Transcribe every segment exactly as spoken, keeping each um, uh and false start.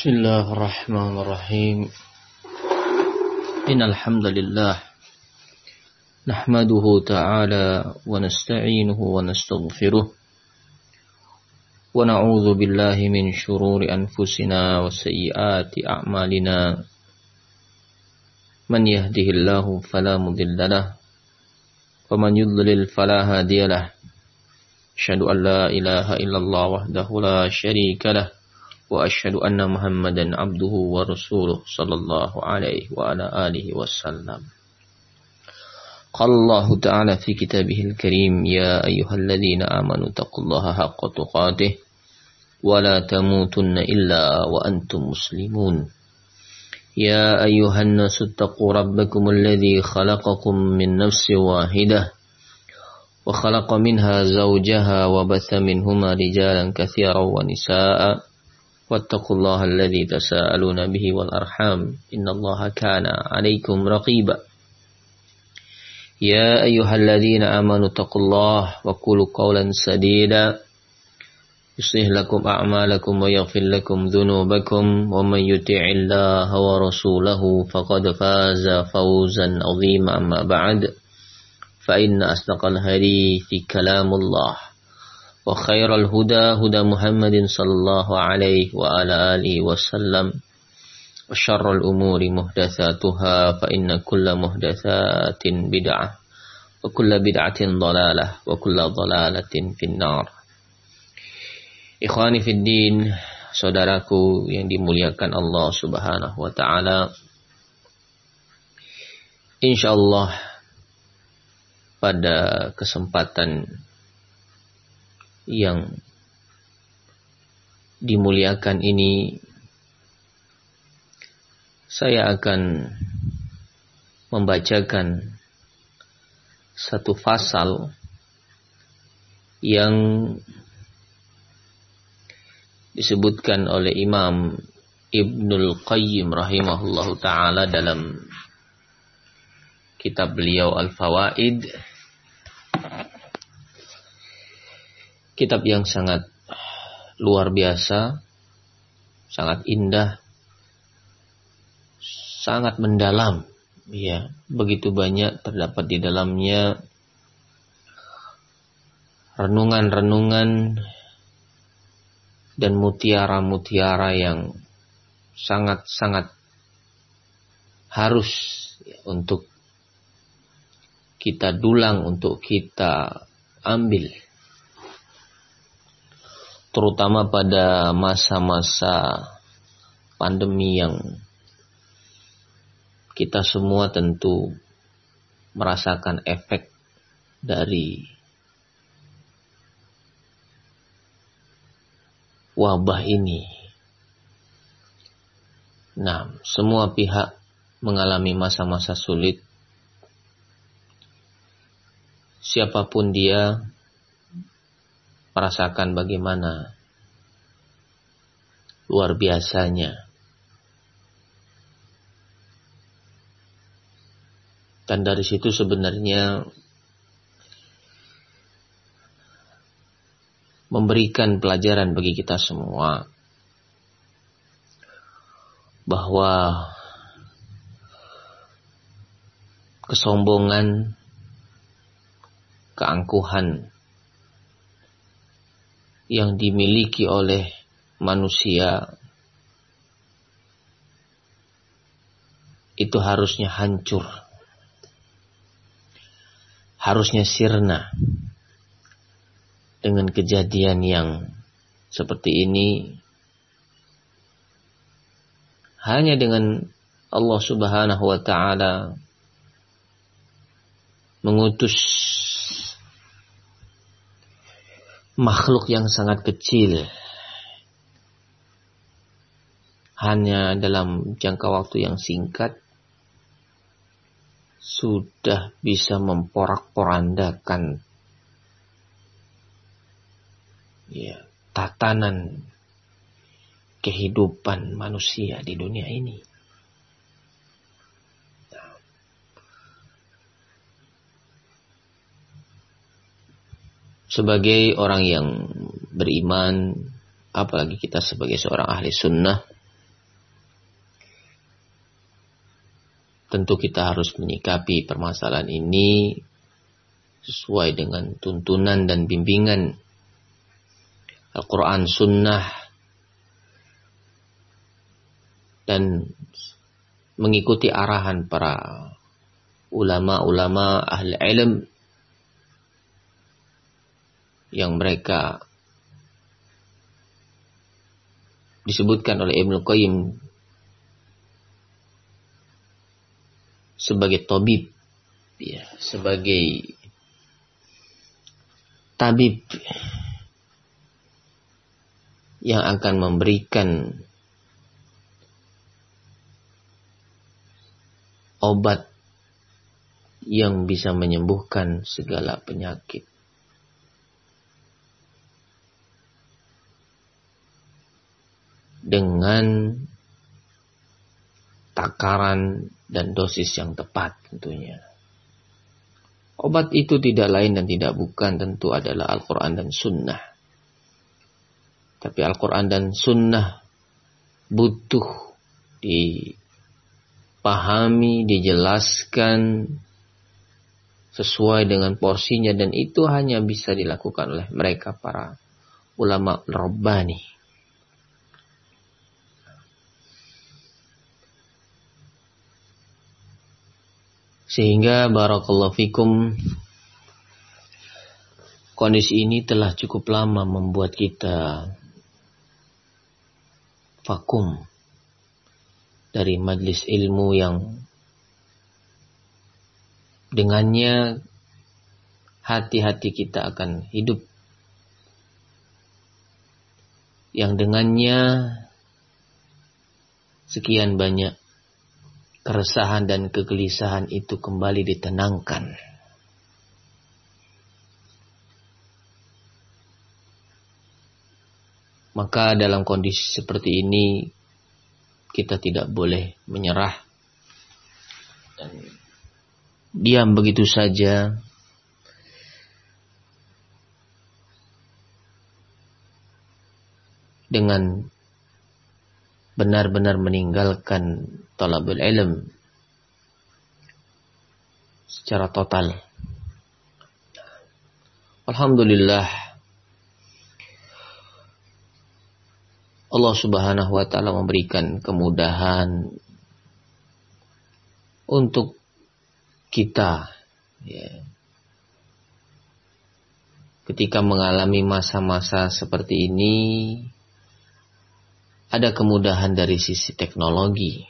Bismillahirrahmanirrahim. Innal hamdalillah nahmaduhu ta'ala wa nasta'inuhu wa nastaghfiruh wa na'udzu billahi min shururi anfusina wa sayyiati a'malina. Man yahdihillahu fala mudilla lahu wa man yudlil fala hadiya lahu. Asyhadu an la ilaha illallah wahdahu la syarika lahu wa asyhadu anna Muhammadan abduhu wa rasuluh sallallahu alaihi wa ala alihi wasallam. Qala Allah ta'ala fi kitabihil karim, ya ayyuhalladzina amanu taqullaha haqqa tuqatih wa la tamutunna illa wa antum muslimun. Ya ayyuhan nasu taqu rabbakumul ladzi khalaqakum min nafsin wahidah wa khalaqa minha zawjaha wa batha minhuma rijalan katsiran wa nisaa'a. Wattaqullaha alladzi tasaaluna bihi wal arham, innallaha kana 'alaikum raqiba. Ya ayyuhalladzina amanu taqullaha wa qulu qawlan sadida yuslih lakum a'malakum wa yaghfir lakum dhunubakum wa man yuti'illaha wa rasulahu faqad faza fawzan 'azima. Amma ba'd, fa inna asdaqal hadithi kalamullah wa khairal huda huda Muhammadin sallallahu alaihi wa ala alihi wasallam wa syarrul umuri muhdatsatuha fa inna kulla muhdatsatin bid'ah wa kulla bid'atin dhalalah wa kulla dhalalatin finnar. Ikhwani fid din, saudaraku yang dimuliakan Allah Subhanahu wa taala, insyaallah pada kesempatan yang dimuliakan ini saya akan membacakan satu pasal yang disebutkan oleh Imam Ibnul Qayyim rahimahullahu ta'ala dalam kitab beliau Al-Fawaid. Kitab yang sangat luar biasa, sangat indah, sangat mendalam, ya, begitu banyak terdapat di dalamnya renungan-renungan dan mutiara-mutiara yang sangat-sangat harus ya, untuk kita dulang, untuk kita ambil, terutama pada masa-masa pandemi yang kita semua tentu merasakan efek dari wabah ini. Nah, semua pihak mengalami masa-masa sulit. Siapapun dia merasakan bagaimana luar biasanya. Dan dari situ sebenarnya memberikan pelajaran bagi kita semua bahwa kesombongan, keangkuhan yang dimiliki oleh manusia itu harusnya hancur, harusnya sirna. Dengan kejadian yang seperti ini, hanya dengan Allah Subhanahu wa ta'ala mengutus makhluk yang sangat kecil, hanya dalam jangka waktu yang singkat sudah bisa memporak-porandakan ya, tatanan kehidupan manusia di dunia ini. Nah, sebagai orang yang beriman, apalagi kita sebagai seorang ahli sunnah, tentu kita harus menyikapi permasalahan ini sesuai dengan tuntunan dan bimbingan Al-Quran, Sunnah, dan mengikuti arahan para ulama-ulama ahli ilm yang mereka disebutkan oleh Ibnu Qayyim sebagai tabib, ya, sebagai tabib yang akan memberikan obat yang bisa menyembuhkan segala penyakit. Dengan takaran dan dosis yang tepat tentunya. Obat itu tidak lain dan tidak bukan tentu adalah Al-Quran dan Sunnah. Tapi Al-Quran dan Sunnah butuh dipahami, dijelaskan sesuai dengan porsinya, dan itu hanya bisa dilakukan oleh mereka para ulama Rabbani. Sehingga barakallahu fikum, kondisi ini telah cukup lama membuat kita vakum dari majelis ilmu yang dengannya hati-hati kita akan hidup, yang dengannya sekian banyak keresahan dan kegelisahan itu kembali ditenangkan. Maka dalam kondisi seperti ini kita tidak boleh menyerah dan diam begitu saja. Dengan benar-benar meninggalkan talabul ilm secara total. Alhamdulillah, Allah Subhanahu wa taala memberikan kemudahan untuk kita, ya, ketika mengalami masa-masa seperti ini. Ada kemudahan dari sisi teknologi,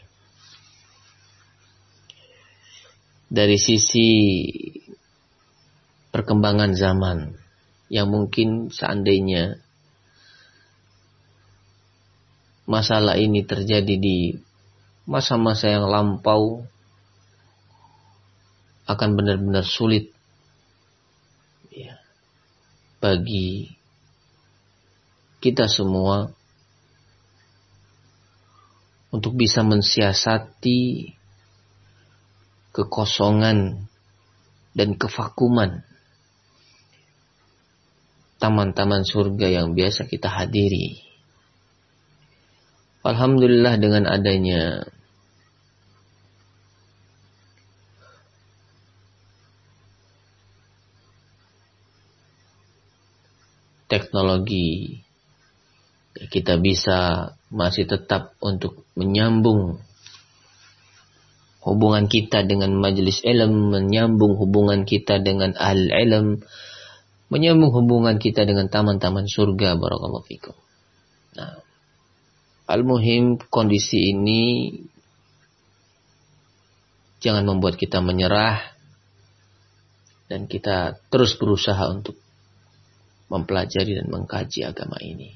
dari sisi perkembangan zaman, yang mungkin seandainya masalah ini terjadi di masa-masa yang lampau, akan benar-benar sulit, ya, bagi kita semua untuk bisa mensiasati kekosongan dan kevakuman taman-taman surga yang biasa kita hadiri. Alhamdulillah, dengan adanya teknologi, kita bisa masih tetap untuk menyambung hubungan kita dengan majelis ilm, menyambung hubungan kita dengan ahli ilm, menyambung hubungan kita dengan taman-taman surga. Barakallahu fikum. Nah, al-muhim, kondisi ini jangan membuat kita menyerah, dan kita terus berusaha untuk mempelajari dan mengkaji agama ini.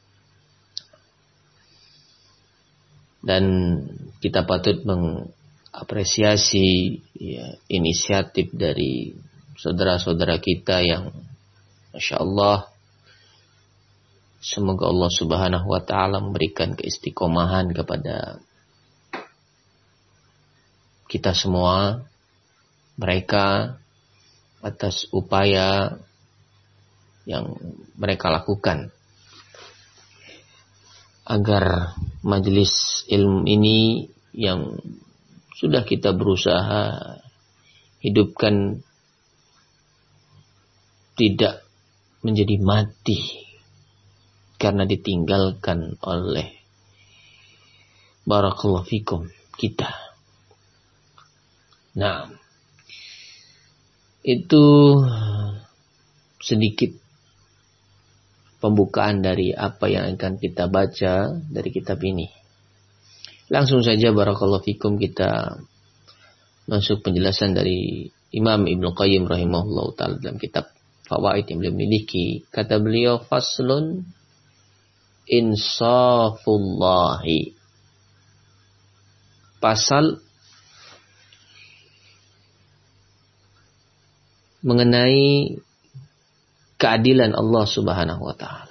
Dan kita patut mengapresiasi, ya, inisiatif dari saudara-saudara kita yang Masya Allah, semoga Allah Subhanahu wa ta'ala memberikan keistiqomahan kepada kita semua, mereka, atas upaya yang mereka lakukan agar majelis ilmu ini yang sudah kita berusaha hidupkan tidak menjadi mati karena ditinggalkan oleh barakallahu fikum kita. Nah, itu sedikit pembukaan dari apa yang akan kita baca dari kitab ini. Langsung saja barakallahu fikum kita masuk penjelasan dari Imam Ibnu Qayyim rahimahullah ta'ala dalam kitab Fawaid yang beliau miliki. Kata beliau, faslun insafullahi. Pasal mengenai keadilan Allah Subhanahu wa taala.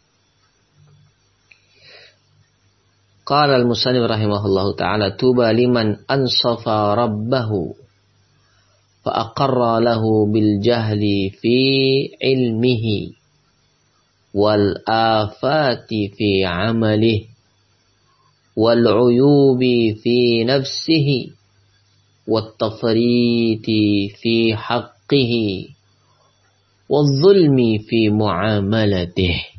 Qala al-musannif rahimahullahu ta'ala, tuba liman ansafa rabbahu fa aqarra lahu bil jahli fi ilmihi wal afati fi amalihi wal uyubi fi nafsihi wat tafriti fi haqqihi wal zulmi fi muamalatihi.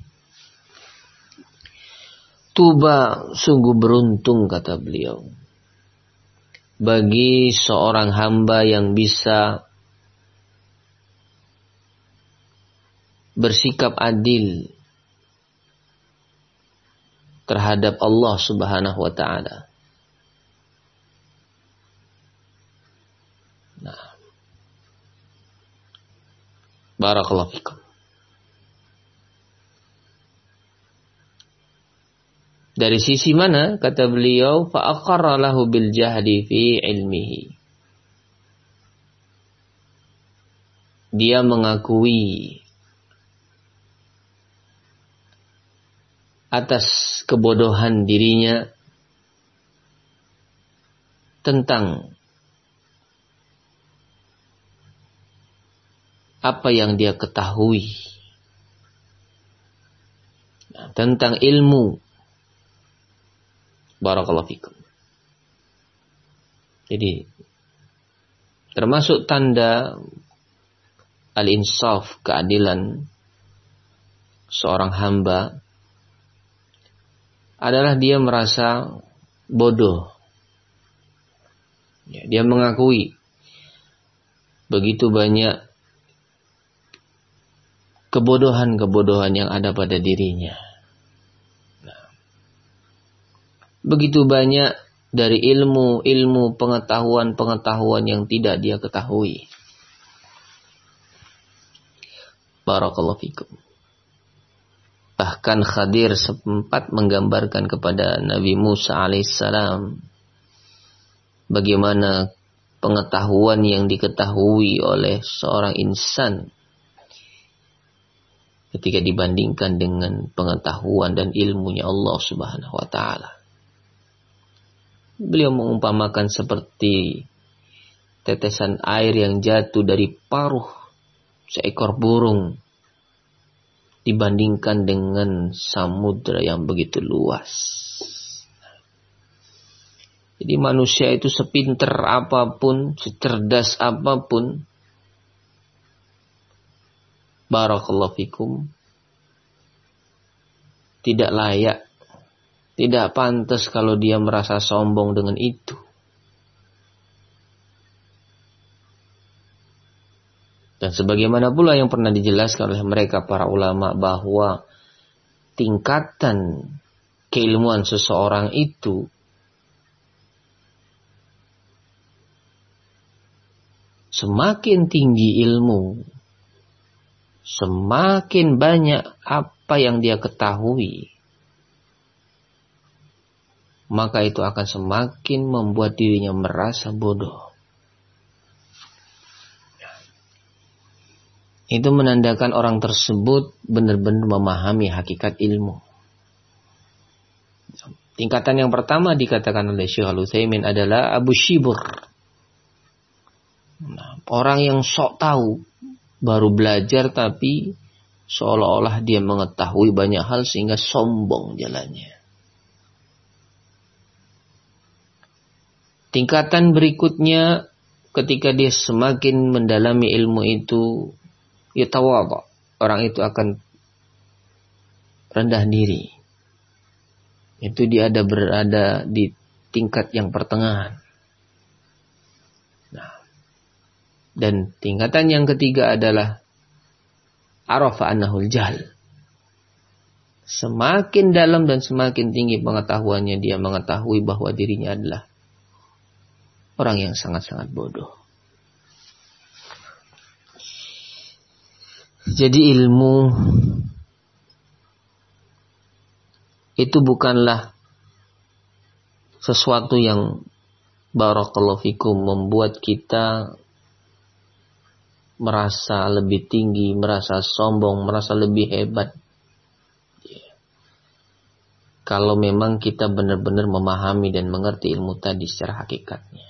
Tuba, sungguh beruntung, kata beliau, bagi seorang hamba yang bisa bersikap adil terhadap Allah Subhanahu wa ta'ala. Nah, barakallahu fikum. Dari sisi mana? Kata beliau, fa'aqarra lahu bil jahdi fi ilmihi. Dia mengakui atas kebodohan dirinya tentang apa yang dia ketahui, nah, tentang ilmu. Barakallahu fikum. Jadi termasuk tanda al-insaf, keadilan seorang hamba adalah dia merasa bodoh. Ya, dia mengakui begitu banyak kebodohan-kebodohan yang ada pada dirinya. Begitu banyak dari ilmu-ilmu, pengetahuan-pengetahuan yang tidak dia ketahui. Barakallahu fikum. Bahkan Khadir sempat menggambarkan kepada Nabi Musa alaihissalam bagaimana pengetahuan yang diketahui oleh seorang insan ketika dibandingkan dengan pengetahuan dan ilmunya Allah Subhanahu wa ta'ala. Beliau mengumpamakan seperti tetesan air yang jatuh dari paruh seekor burung dibandingkan dengan samudra yang begitu luas. Jadi manusia itu sepinter apapun, secerdas apapun, barakallahu fikum, tidak layak, tidak pantas kalau dia merasa sombong dengan itu. Dan sebagaimana pula yang pernah dijelaskan oleh mereka para ulama bahwa tingkatan keilmuan seseorang itu semakin tinggi ilmu, semakin banyak apa yang dia ketahui, maka itu akan semakin membuat dirinya merasa bodoh. Itu menandakan orang tersebut benar-benar memahami hakikat ilmu. Tingkatan yang pertama dikatakan oleh Syekh Al-Utsaimin adalah Abu Shibur. Nah, orang yang sok tahu, baru belajar tapi seolah-olah dia mengetahui banyak hal sehingga sombong jalannya. Tingkatan berikutnya ketika dia semakin mendalami ilmu itu, ya tawadhu, orang itu akan rendah diri. Itu dia ada berada di tingkat yang pertengahan. Nah, dan tingkatan yang ketiga adalah arafa annahul jahl. Semakin dalam dan semakin tinggi pengetahuannya, dia mengetahui bahwa dirinya adalah orang yang sangat-sangat bodoh. Jadi ilmu itu bukanlah sesuatu yang barakallahu fikum membuat kita merasa lebih tinggi, merasa sombong, merasa lebih hebat. Kalau memang kita benar-benar memahami dan mengerti ilmu tadi secara hakikatnya.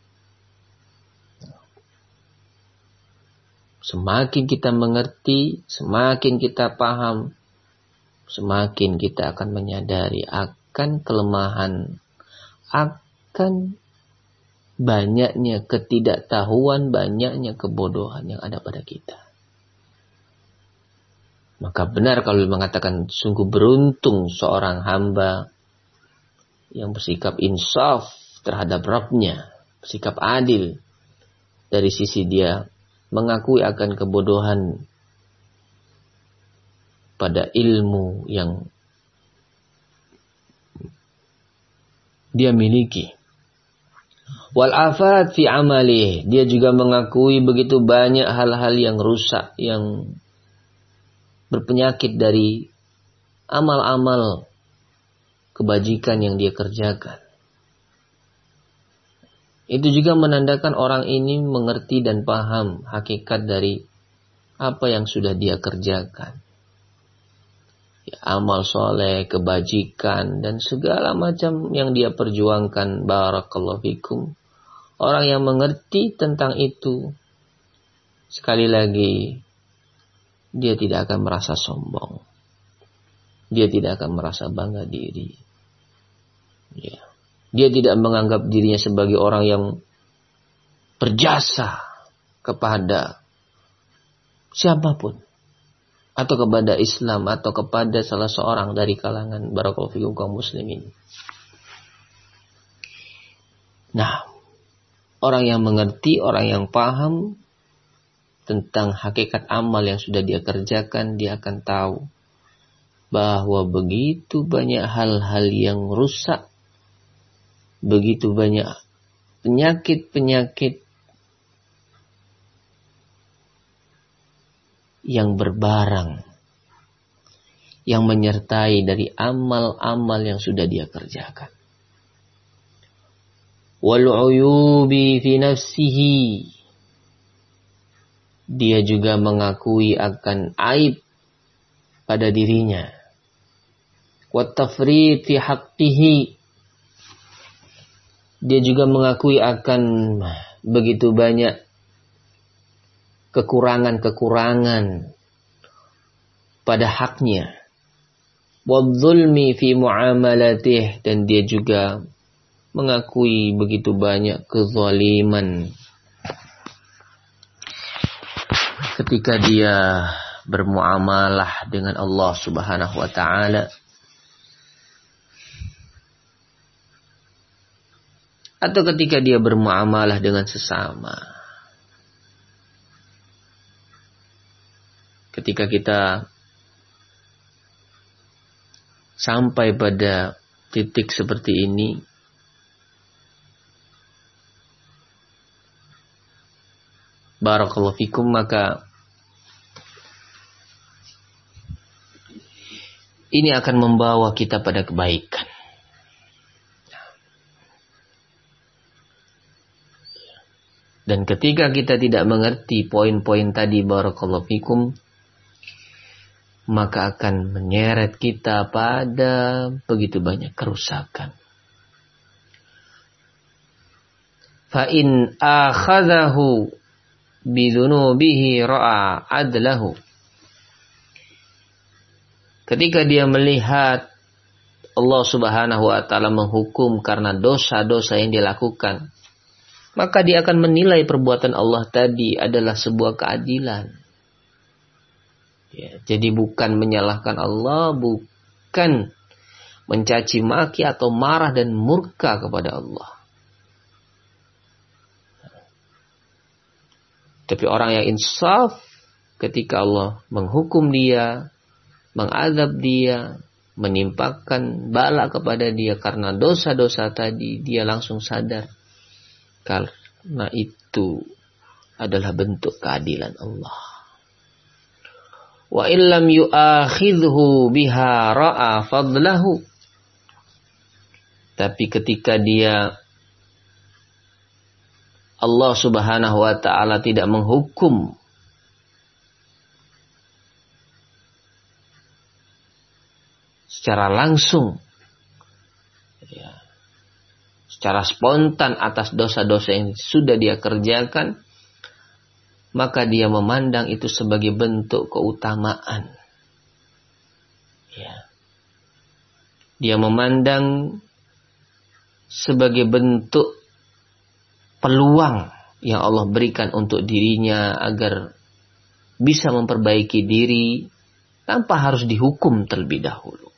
Semakin kita mengerti, semakin kita paham, semakin kita akan menyadari akan kelemahan, akan banyaknya ketidaktahuan, banyaknya kebodohan yang ada pada kita. Maka benar kalau mengatakan sungguh beruntung seorang hamba yang bersikap insaf terhadap Rabb-nya, bersikap adil dari sisi dia mengakui akan kebodohan pada ilmu yang dia miliki. Wal afat fi amalih, dia juga mengakui begitu banyak hal-hal yang rusak, yang berpenyakit dari amal-amal kebajikan yang dia kerjakan. Itu juga menandakan orang ini mengerti dan paham hakikat dari apa yang sudah dia kerjakan. Ya, amal soleh, kebajikan, dan segala macam yang dia perjuangkan. Barakallahu fikum. Orang yang mengerti tentang itu, sekali lagi, dia tidak akan merasa sombong. Dia tidak akan merasa bangga diri. Ya. Dia tidak menganggap dirinya sebagai orang yang berjasa kepada siapapun. Atau kepada Islam, atau kepada salah seorang dari kalangan barakallahu fikum kaum muslimin. Nah, orang yang mengerti, orang yang paham tentang hakikat amal yang sudah dia kerjakan, dia akan tahu bahwa begitu banyak hal-hal yang rusak, begitu banyak penyakit-penyakit yang berbarang, yang menyertai dari amal-amal yang sudah dia kerjakan. Wal uyubi fi nafsihi, dia juga mengakui akan aib pada dirinya. Wat tafrid fi haqqihi, dia juga mengakui akan begitu banyak kekurangan-kekurangan pada haknya. Wadzulmi fi muamalatih, dan dia juga mengakui begitu banyak kezaliman ketika dia bermuamalah dengan Allah Subhanahu wa taala, atau ketika dia bermuamalah dengan sesama. Ketika kita sampai pada titik seperti ini, barakallahu fikum, maka ini akan membawa kita pada kebaikan. Dan ketika kita tidak mengerti poin-poin tadi, barakallahu fikum, maka akan menyeret kita pada begitu banyak kerusakan. Fa in akhadhahu bidzunubihi ra'a adlahu. Ketika dia melihat Allah Subhanahu wa taala menghukum karena dosa-dosa yang dilakukan, maka dia akan menilai perbuatan Allah tadi adalah sebuah keadilan. Ya, jadi bukan menyalahkan Allah, bukan mencaci maki atau marah dan murka kepada Allah. Tapi orang yang insaf ketika Allah menghukum dia, mengazab dia, menimpakan bala kepada dia karena dosa-dosa tadi, dia langsung sadar karena itu adalah bentuk keadilan Allah. Wa illam yu'akhidhu biha ra'a fadlahu. Tapi ketika dia Allah Subhanahu wa ta'ala tidak menghukum secara langsung, ya, secara spontan atas dosa-dosa yang sudah dia kerjakan, maka dia memandang itu sebagai bentuk keutamaan. Ya. Dia memandang sebagai bentuk peluang yang Allah berikan untuk dirinya agar bisa memperbaiki diri tanpa harus dihukum terlebih dahulu.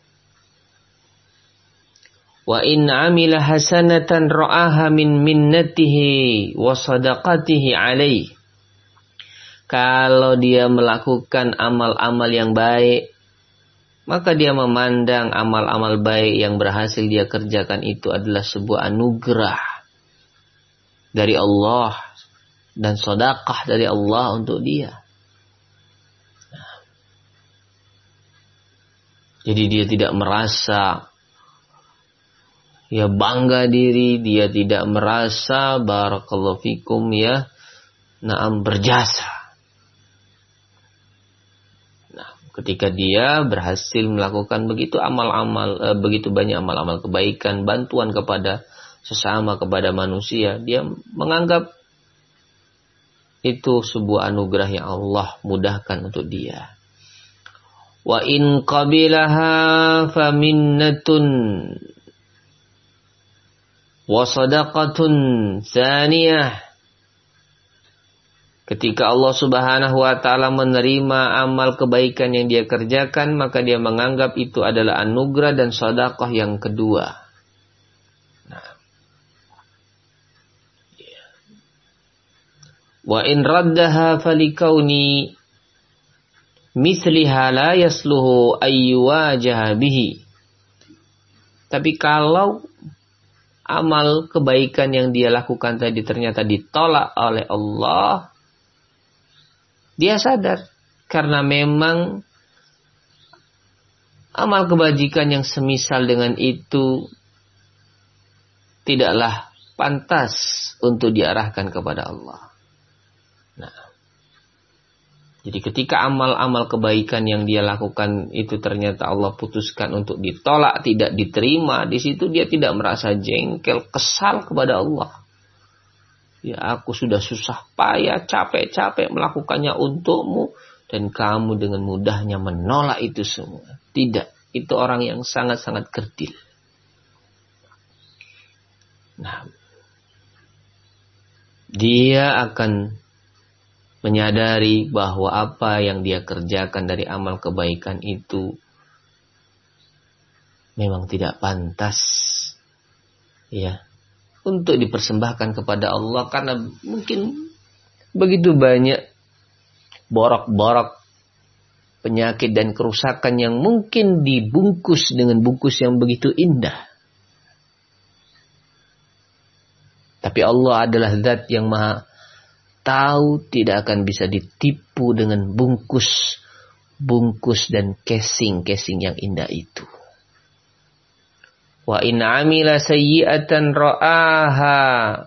Wa in amila hasanatan ra'aha min minnatihi wa sadaqatihi alaihi. Kalau dia melakukan amal-amal yang baik, maka dia memandang amal-amal baik yang berhasil dia kerjakan itu adalah sebuah anugerah dari Allah dan sedekah dari Allah untuk dia. Jadi dia tidak merasa ya bangga diri, dia tidak merasa barakallahu fikum ya na'am berjasa. Ketika dia berhasil melakukan begitu amal-amal, e, begitu banyak amal-amal kebaikan, bantuan kepada sesama, kepada manusia, dia menganggap itu sebuah anugerah yang Allah mudahkan untuk dia. Wa in qabilaha faminnatun wa sadaqatun tsaniyah. Ketika Allah Subhanahu wa ta'ala menerima amal kebaikan yang dia kerjakan, maka dia menganggap itu adalah anugerah dan sedekah yang kedua. Nah. Yeah. Wa in raddaha falikauni misliha la yasluhu ayyuwajaha bihi. Tapi kalau amal kebaikan yang dia lakukan tadi ternyata ditolak oleh Allah, dia sadar karena memang amal kebajikan yang semisal dengan itu tidaklah pantas untuk diarahkan kepada Allah. Nah, jadi ketika amal-amal kebaikan yang dia lakukan itu ternyata Allah putuskan untuk ditolak, tidak diterima, di situ dia tidak merasa jengkel, kesal kepada Allah. Ya, aku sudah susah payah, capek-capek melakukannya untukmu, dan kamu dengan mudahnya menolak itu semua. Tidak, itu orang yang sangat-sangat kerdil. Nah, dia akan menyadari bahwa apa yang dia kerjakan dari amal kebaikan itu memang tidak pantas, ya, untuk dipersembahkan kepada Allah, karena mungkin begitu banyak borok-borok penyakit dan kerusakan yang mungkin dibungkus dengan bungkus yang begitu indah. Tapi Allah adalah zat yang maha tahu, tidak akan bisa ditipu dengan bungkus-bungkus dan casing-casing yang indah itu. Wa in amila sayyi'atan ra'aha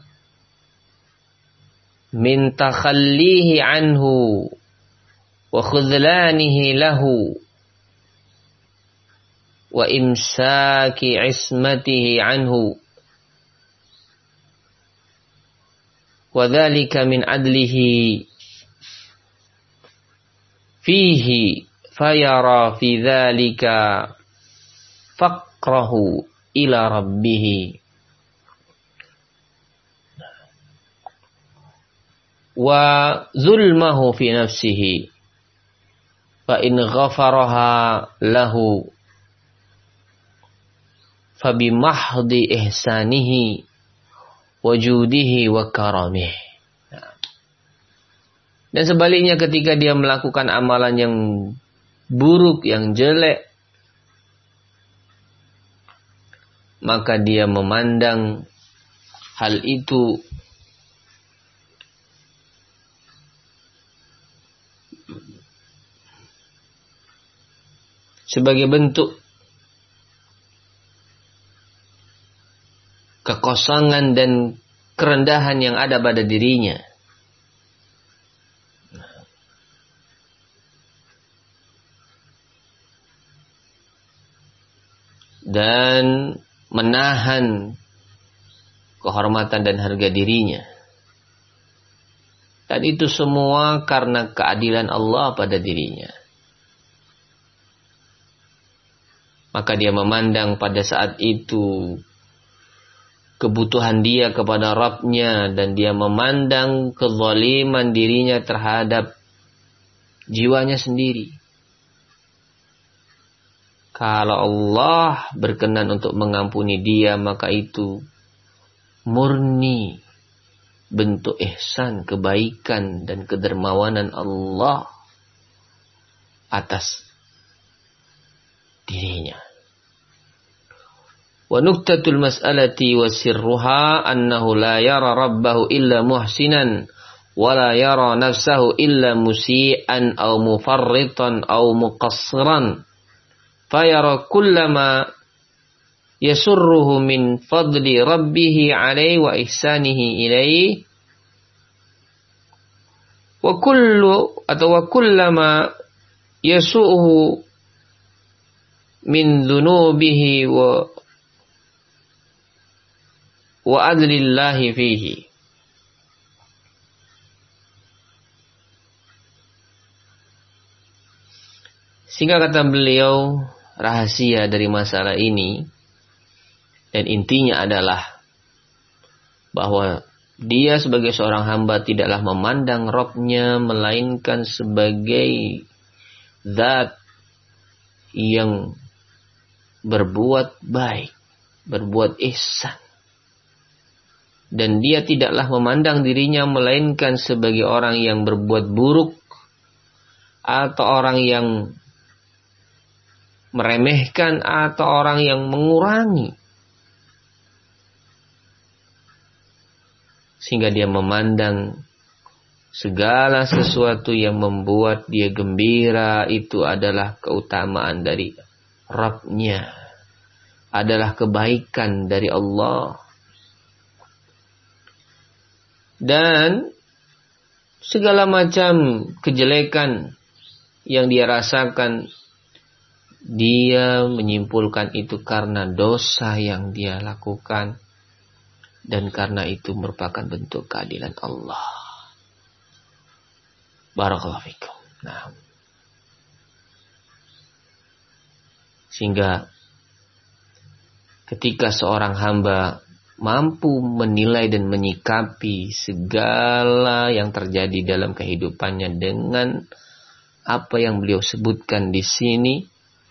min takhallihi anhu wa khudlanihi lahu wa imsaki ismatihi anhu wa dhalika min adlihi fihi fayara fi dhalika faqrahu ila rabbih. wa zulmahu fi nafsihi fa in ghafaraha lahu fa bi mahdi ihsanihi wa judihi wa karamih. Dan sebaliknya ketika dia melakukan amalan yang buruk, yang jelek, maka dia memandang hal itu sebagai bentuk kekosongan dan kerendahan yang ada pada dirinya. Dan menahan kehormatan dan harga dirinya. Dan itu semua karena keadilan Allah pada dirinya. Maka dia memandang pada saat itu kebutuhan dia kepada Rabb-Nya, dan dia memandang kezaliman dirinya terhadap jiwanya sendiri. Kalau Allah berkenan untuk mengampuni dia, maka itu murni bentuk ihsan, kebaikan dan kedermawanan Allah atas dirinya. Wa nuktatul mas'alati wa sirruha annahu la yara rabbahu illa muhsinan wa la yara nafsahu illa musii'an aw mufarritan aw muqassiran. Fayara kullama yasurruhu min fadli rabbihi alaihi wa ihsanihi ilaihi wa kullu atau wa kullama yasu'uhu min dhunubihi wa wa adlillahi fihi. Sehingga kata beliau, rahasia dari masalah ini dan intinya adalah bahwa dia sebagai seorang hamba tidaklah memandang Rabb-Nya melainkan sebagai zat yang berbuat baik, berbuat ihsan. Dan dia tidaklah memandang dirinya melainkan sebagai orang yang berbuat buruk atau orang yang meremehkan atau orang yang mengurangi. Sehingga dia memandang segala sesuatu yang membuat dia gembira itu adalah keutamaan dari Rabb-Nya, adalah kebaikan dari Allah. Dan segala macam kejelekan yang dia rasakan, dia menyimpulkan itu karena dosa yang dia lakukan, dan karena itu merupakan bentuk keadilan Allah. Barakallahu fikum. Nah, sehingga ketika seorang hamba mampu menilai dan menyikapi segala yang terjadi dalam kehidupannya dengan apa yang beliau sebutkan di sini,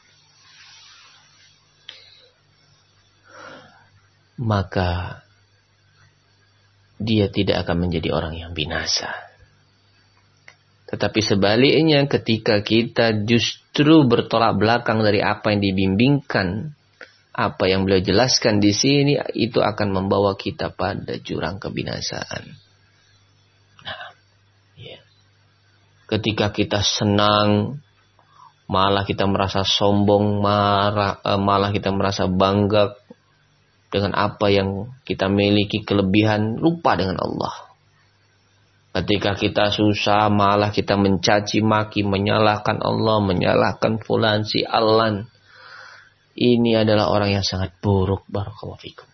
maka dia tidak akan menjadi orang yang binasa. Tetapi sebaliknya, ketika kita justru bertolak belakang dari apa yang dibimbingkan, apa yang beliau jelaskan di sini, itu akan membawa kita pada jurang kebinasaan. Nah, ya. Ketika kita senang, malah kita merasa sombong, marah, malah kita merasa bangga dengan apa yang kita miliki, kelebihan, lupa dengan Allah. Ketika kita susah, malah kita mencaci maki, menyalahkan Allah, menyalahkan fulan si Alan. Ini adalah orang yang sangat buruk. Barakallahu fikum.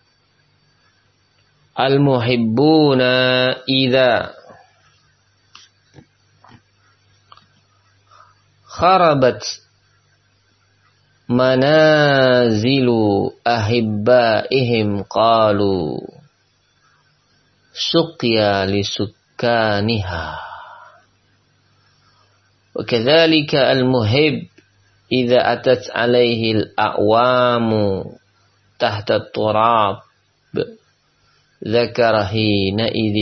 Al-muhibbuna idza kharabat manazilu ahibbaihim qalu suqya لسكانها وكذلك المحب إذا أتت عليه الأعوام تحت التراب ذكر حينئذ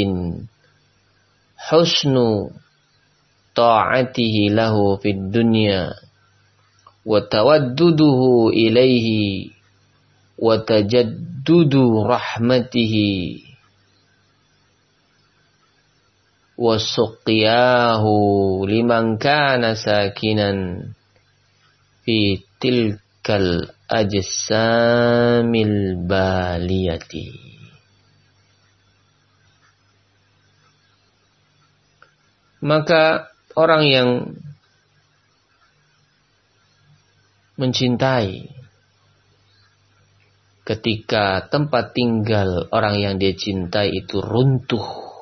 حسن طاعته له في الدنيا وتودده إليه وتجدد رحمته وسقياه لمن كان ساكنا في تلك الأجسام البالية. Maka orang yang mencintai ketika tempat tinggal orang yang dia cintai itu runtuh,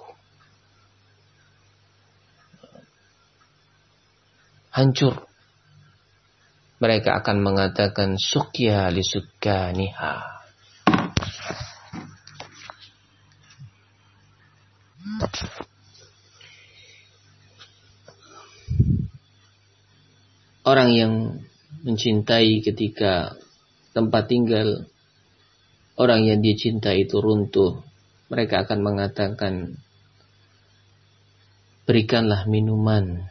hancur, mereka akan mengatakan sukya li sukkaniha. Orang yang mencintai ketika tempat tinggal orang yang dia cintai itu runtuh, mereka akan mengatakan, berikanlah minuman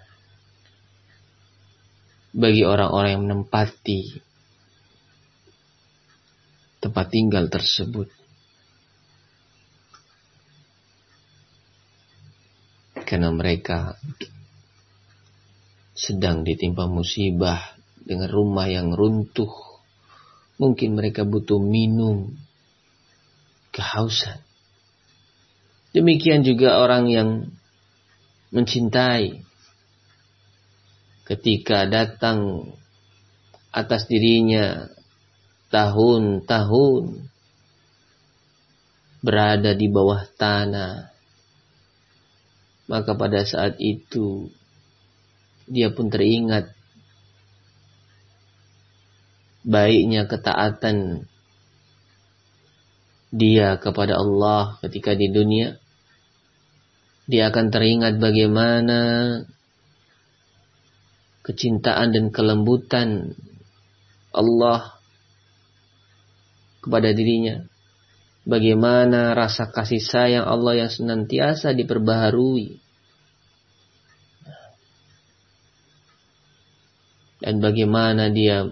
bagi orang-orang yang menempati tempat tinggal tersebut. Karena mereka sedang ditimpa musibah dengan rumah yang runtuh. Mungkin mereka butuh minum, kehausan. Demikian juga orang yang mencintai ketika datang atas dirinya tahun-tahun berada di bawah tanah, maka pada saat itu dia pun teringat baiknya ketaatan dia kepada Allah ketika di dunia. Dia akan teringat bagaimana kecintaan dan kelembutan Allah kepada dirinya, bagaimana rasa kasih sayang Allah yang senantiasa diperbaharui, dan bagaimana dia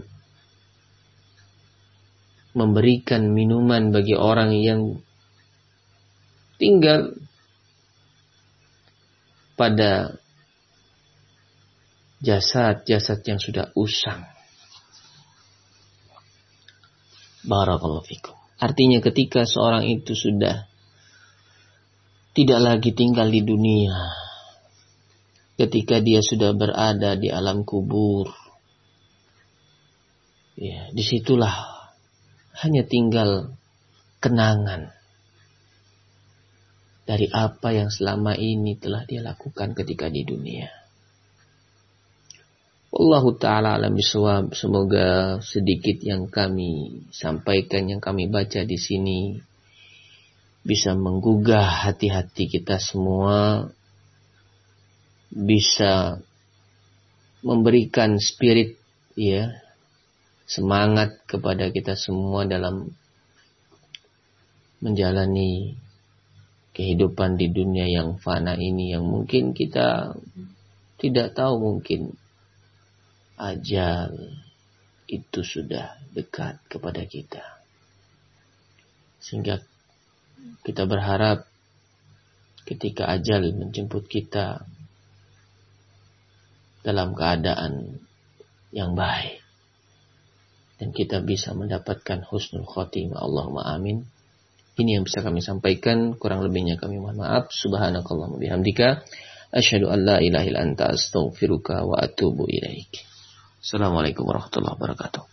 memberikan minuman bagi orang yang tinggal pada jasad-jasad yang sudah usang. Barakallahu fikum. Artinya ketika seorang itu sudah tidak lagi tinggal di dunia, ketika dia sudah berada di alam kubur, ya, disitulah hanya tinggal kenangan dari apa yang selama ini telah dia lakukan ketika di dunia. Wallahu ta'ala alam bisawab. Semoga sedikit yang kami sampaikan, yang kami baca di sini bisa menggugah hati-hati kita semua, bisa memberikan spirit, ya, semangat kepada kita semua dalam menjalani kehidupan di dunia yang fana ini, yang mungkin kita tidak tahu, mungkin ajal itu sudah dekat kepada kita. Sehingga kita berharap ketika ajal menjemput kita dalam keadaan yang baik, dan kita bisa mendapatkan husnul khotimah. Allahumma amin. Ini yang bisa kami sampaikan, kurang lebihnya kami mohon maaf. Subhanakallahumma bihamdika asyhadu an la ilaha illa anta astaghfiruka wa atubu ilaik. Assalamualaikum warahmatullahi wabarakatuh.